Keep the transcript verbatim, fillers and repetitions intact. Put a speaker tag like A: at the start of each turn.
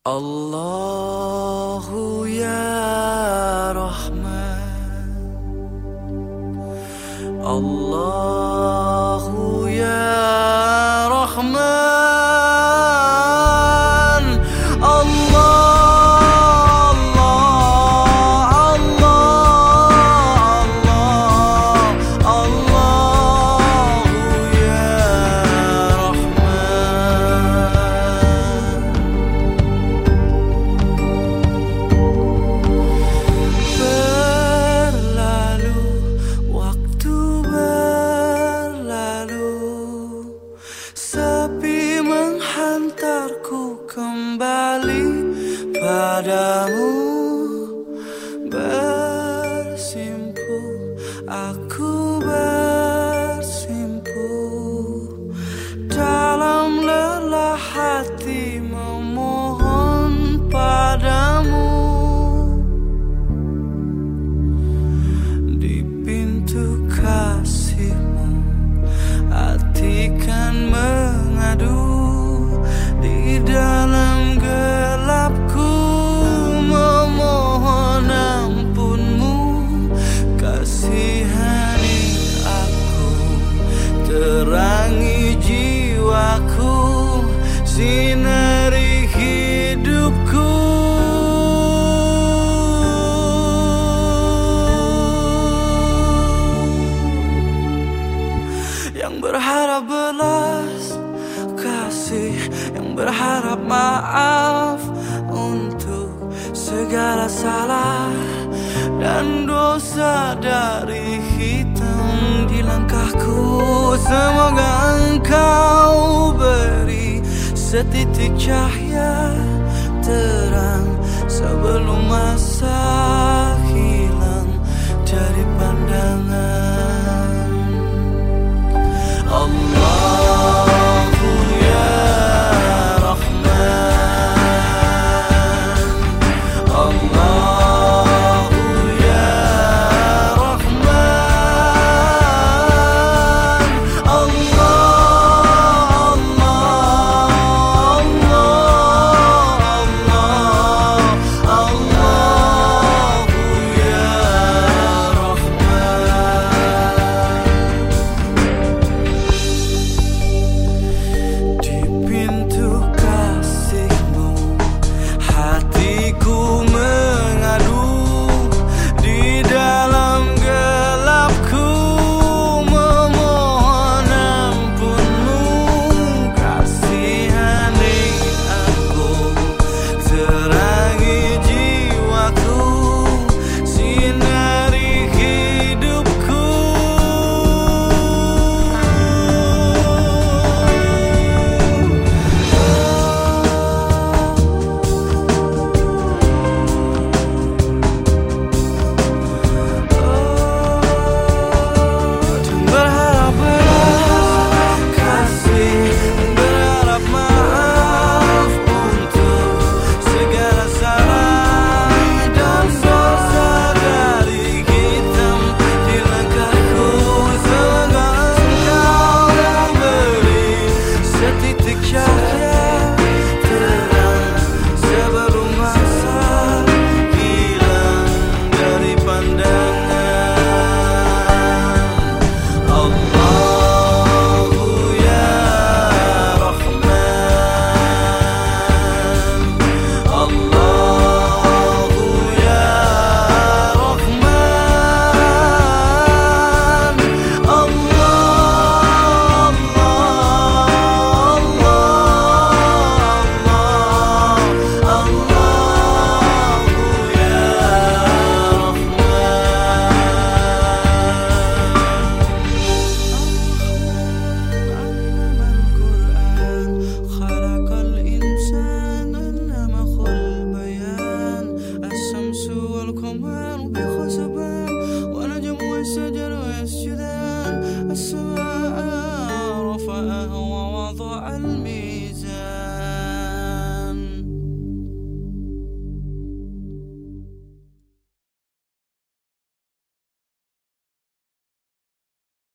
A: Allahu ya Rahman, Allahu ya Rahman, Allah, Allah, Allah, Allahu ya Rahman. Berlalu, waktu berlalu, sepi menghantarku kembali padamu. Bersimpu, aku bersimpu dalam lelah hati memohon padamu. Di pintu kasihmu hati kan mengadu, di dalam gelapku memohon ampunmu. Kasihani aku, terangi jiwaku, sinari hidupku. Yang berharap belas kasih, yang berharap maaf untuk segala salah dan dosa dari hitam di langkahku. Semoga engkau beri setitik cahaya terang sebelum masa hilang dari pandangan.